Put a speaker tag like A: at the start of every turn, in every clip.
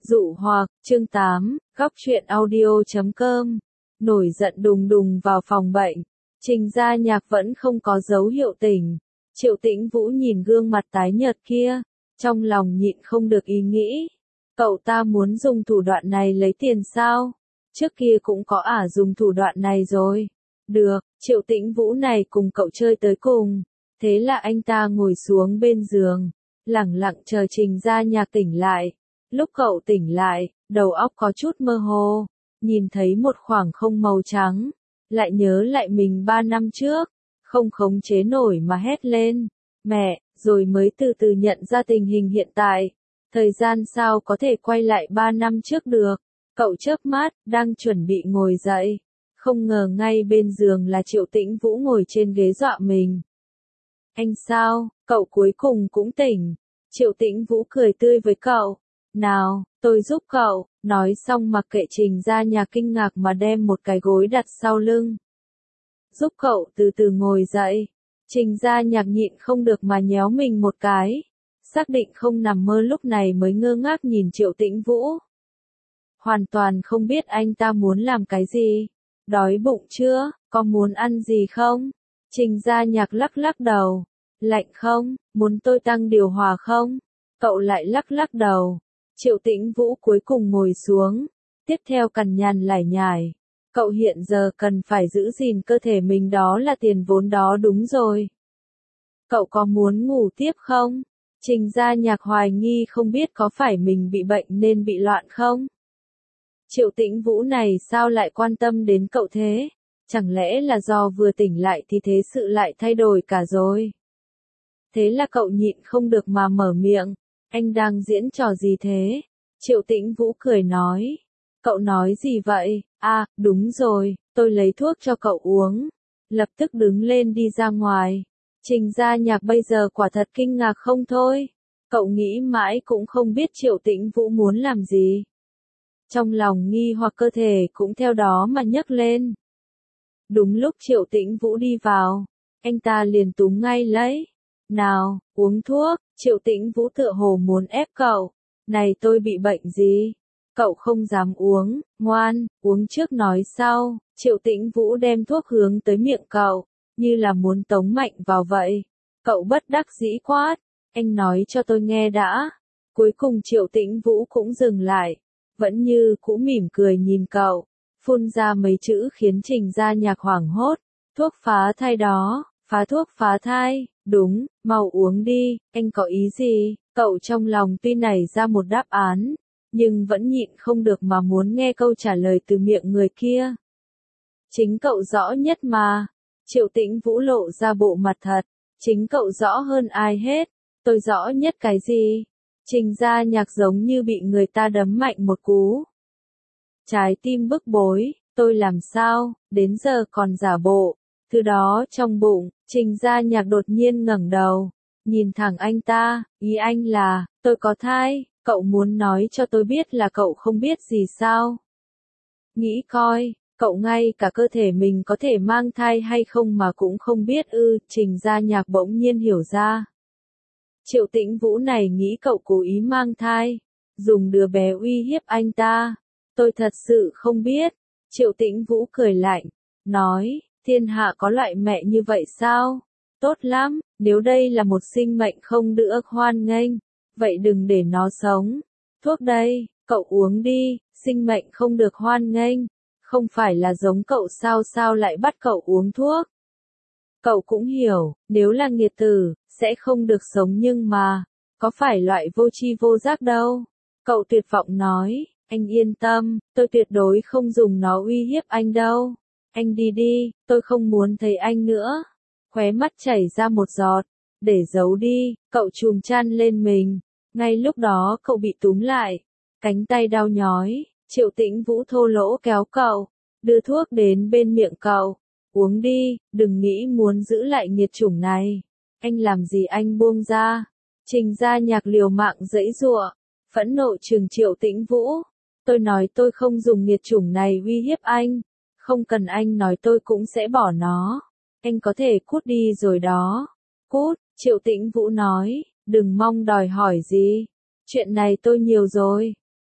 A: Dụ hoặc, chương 8, góc truyện audio.com. Nổi giận đùng đùng vào phòng bệnh. Trình Gia Nhạc vẫn không có dấu hiệu tỉnh. Triệu Tĩnh Vũ nhìn gương mặt tái nhợt kia, trong lòng nhịn không được ý nghĩ. Cậu ta muốn dùng thủ đoạn này lấy tiền sao? Trước kia cũng có dùng thủ đoạn này rồi. Được, Triệu Tĩnh Vũ này cùng cậu chơi tới cùng. Thế là anh ta ngồi xuống bên giường, lẳng lặng chờ Trình Gia Nhạc tỉnh lại. Lúc cậu tỉnh lại, đầu óc có chút mơ hồ, nhìn thấy một khoảng không màu trắng, lại nhớ lại mình 3 năm trước, không khống chế nổi mà hét lên, mẹ, rồi mới từ từ nhận ra tình hình hiện tại. Thời gian sao có thể quay lại 3 năm trước được? Cậu chớp mắt, đang chuẩn bị ngồi dậy, không ngờ ngay bên giường là Triệu Tĩnh Vũ ngồi trên ghế dọa mình. Anh sao, cậu cuối cùng cũng tỉnh. Triệu Tĩnh Vũ cười tươi với cậu. Nào, tôi giúp cậu, nói xong mặc kệ Trình Gia Nhạc kinh ngạc mà đem một cái gối đặt sau lưng. Giúp cậu từ từ ngồi dậy. Trình Gia Nhạc nhịn không được mà nhéo mình một cái. Xác định không nằm mơ lúc này mới ngơ ngác nhìn Triệu Tĩnh Vũ. Hoàn toàn không biết anh ta muốn làm cái gì. Đói bụng chưa, có muốn ăn gì không? Trình Gia Nhạc lắc lắc đầu. Lạnh không, muốn tôi tăng điều hòa không? Cậu lại lắc lắc đầu. Triệu Tĩnh Vũ cuối cùng ngồi xuống, tiếp theo cằn nhằn lải nhải. Cậu hiện giờ cần phải giữ gìn cơ thể mình, đó là tiền vốn đó, đúng rồi. Cậu có muốn ngủ tiếp không? Trình Gia Nhạc hoài nghi không biết có phải mình bị bệnh nên bị loạn không? Triệu Tĩnh Vũ này sao lại quan tâm đến cậu thế? Chẳng lẽ là do vừa tỉnh lại thì thế sự lại thay đổi cả rồi? Thế là cậu nhịn không được mà mở miệng. Anh đang diễn trò gì thế? Triệu Tĩnh Vũ cười nói. Cậu nói gì vậy? À, đúng rồi, tôi lấy thuốc cho cậu uống. Lập tức đứng lên đi ra ngoài. Trình Gia Nhạc bây giờ quả thật kinh ngạc không thôi. Cậu nghĩ mãi cũng không biết Triệu Tĩnh Vũ muốn làm gì. Trong lòng nghi hoặc cơ thể cũng theo đó mà nhấc lên. Đúng lúc Triệu Tĩnh Vũ đi vào, anh ta liền túm ngay lấy. Nào, uống thuốc. Triệu Tĩnh Vũ tựa hồ muốn ép cậu. Này, tôi bị bệnh gì? Cậu không dám uống, ngoan, uống trước nói sau. Triệu Tĩnh Vũ đem thuốc hướng tới miệng cậu, như là muốn tống mạnh vào vậy. Cậu bất đắc dĩ quát, anh nói cho tôi nghe đã. Cuối cùng Triệu Tĩnh Vũ cũng dừng lại, vẫn như cũ mỉm cười nhìn cậu, phun ra mấy chữ khiến Trình Gia Nhạc hoảng hốt. Thuốc phá thai đó, phá thuốc phá thai. Đúng, mau uống đi, anh có ý gì? Cậu trong lòng tuy nảy ra một đáp án, nhưng vẫn nhịn không được mà muốn nghe câu trả lời từ miệng người kia. Chính cậu rõ nhất mà. Triệu Tĩnh Vũ lộ ra bộ mặt thật. Chính cậu rõ hơn ai hết. Tôi rõ nhất cái gì? Trình Gia Nhạc giống như bị người ta đấm mạnh một cú. Trái tim bức bối, tôi làm sao, đến giờ còn giả bộ. Từ đó trong bụng, Trình Gia Nhạc đột nhiên ngẩng đầu, nhìn thẳng anh ta, ý anh là, tôi có thai, cậu muốn nói cho tôi biết là cậu không biết gì sao? Nghĩ coi, cậu ngay cả cơ thể mình có thể mang thai hay không mà cũng không biết ư? Trình Gia Nhạc bỗng nhiên hiểu ra. Triệu Tĩnh Vũ này nghĩ cậu cố ý mang thai, dùng đứa bé uy hiếp anh ta. Tôi thật sự không biết. Triệu Tĩnh Vũ cười lạnh, nói. Thiên hạ có loại mẹ như vậy sao? Tốt lắm, nếu đây là một sinh mệnh không được hoan nghênh, vậy đừng để nó sống. Thuốc đây, cậu uống đi, sinh mệnh không được hoan nghênh, không phải là giống cậu sao lại bắt cậu uống thuốc. Cậu cũng hiểu, nếu là nghiệt tử, sẽ không được sống nhưng mà, có phải loại vô tri vô giác đâu. Cậu tuyệt vọng nói, anh yên tâm, tôi tuyệt đối không dùng nó uy hiếp anh đâu. Anh đi đi, tôi không muốn thấy anh nữa. Khóe mắt chảy ra một giọt, để giấu đi, cậu chùm chăn lên mình. Ngay lúc đó cậu bị túm lại, cánh tay đau nhói, Triệu Tĩnh Vũ thô lỗ kéo cậu, đưa thuốc đến bên miệng cậu. Uống đi, đừng nghĩ muốn giữ lại nghiệt chủng này. Anh làm gì anh buông ra. Trình Gia Nhạc liều mạng giãy giụa, phẫn nộ trừng Triệu Tĩnh Vũ. Tôi nói tôi không dùng nghiệt chủng này uy hiếp anh. Không cần anh nói tôi cũng sẽ bỏ nó. Anh có thể cút đi rồi đó. Cút, Triệu Tĩnh Vũ nói, đừng mong đòi hỏi gì. Chuyện này tôi nhiều rồi.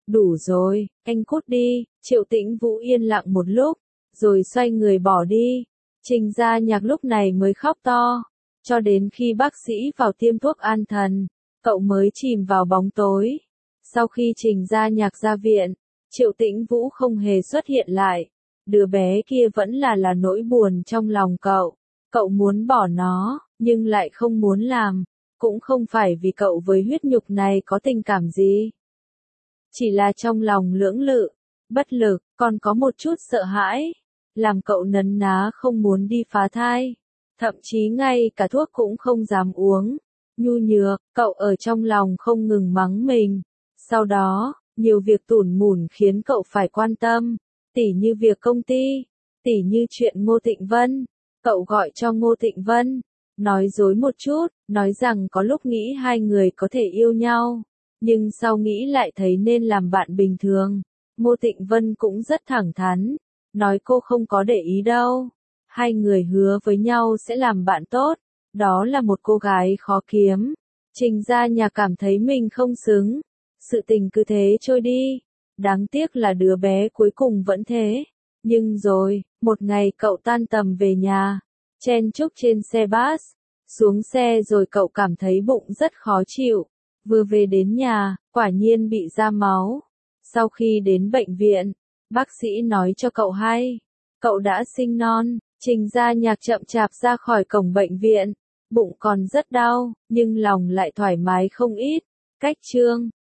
A: Đủ rồi, anh cút đi. Triệu Tĩnh Vũ yên lặng một lúc, rồi xoay người bỏ đi. Trình Gia Nhạc lúc này mới khóc to, cho đến khi bác sĩ vào tiêm thuốc an thần, cậu mới chìm vào bóng tối. Sau khi Trình Gia Nhạc ra viện, Triệu Tĩnh Vũ không hề xuất hiện lại. Đứa bé kia vẫn là nỗi buồn trong lòng cậu. Cậu muốn bỏ nó, nhưng lại không muốn làm. Cũng không phải vì cậu với huyết nhục này có tình cảm gì. Chỉ là trong lòng lưỡng lự, bất lực, còn có một chút sợ hãi. Làm cậu nấn ná không muốn đi phá thai. Thậm chí ngay cả thuốc cũng không dám uống. Nhu nhược, cậu ở trong lòng không ngừng mắng mình. Sau đó, nhiều việc tủn mủn khiến cậu phải quan tâm. Tỉ như việc công ty, tỉ như chuyện Ngô Tịnh Vân. Cậu gọi cho Ngô Tịnh Vân, nói dối một chút, nói rằng có lúc nghĩ hai người có thể yêu nhau, nhưng sau nghĩ lại thấy nên làm bạn bình thường. Ngô Tịnh Vân cũng rất thẳng thắn, nói cô không có để ý đâu. Hai người hứa với nhau sẽ làm bạn tốt, đó là một cô gái khó kiếm. Trình Gia Nhạc cảm thấy mình không xứng. Sự tình cứ thế trôi đi. Đáng tiếc là đứa bé cuối cùng vẫn thế. Nhưng rồi, một ngày cậu tan tầm về nhà, chen chúc trên xe bus, xuống xe rồi cậu cảm thấy bụng rất khó chịu. Vừa về đến nhà, quả nhiên bị ra máu. Sau khi đến bệnh viện, bác sĩ nói cho cậu hay, cậu đã sinh non. Trình Gia Nhạc chậm chạp ra khỏi cổng bệnh viện, bụng còn rất đau, nhưng lòng lại thoải mái không ít. Cách chương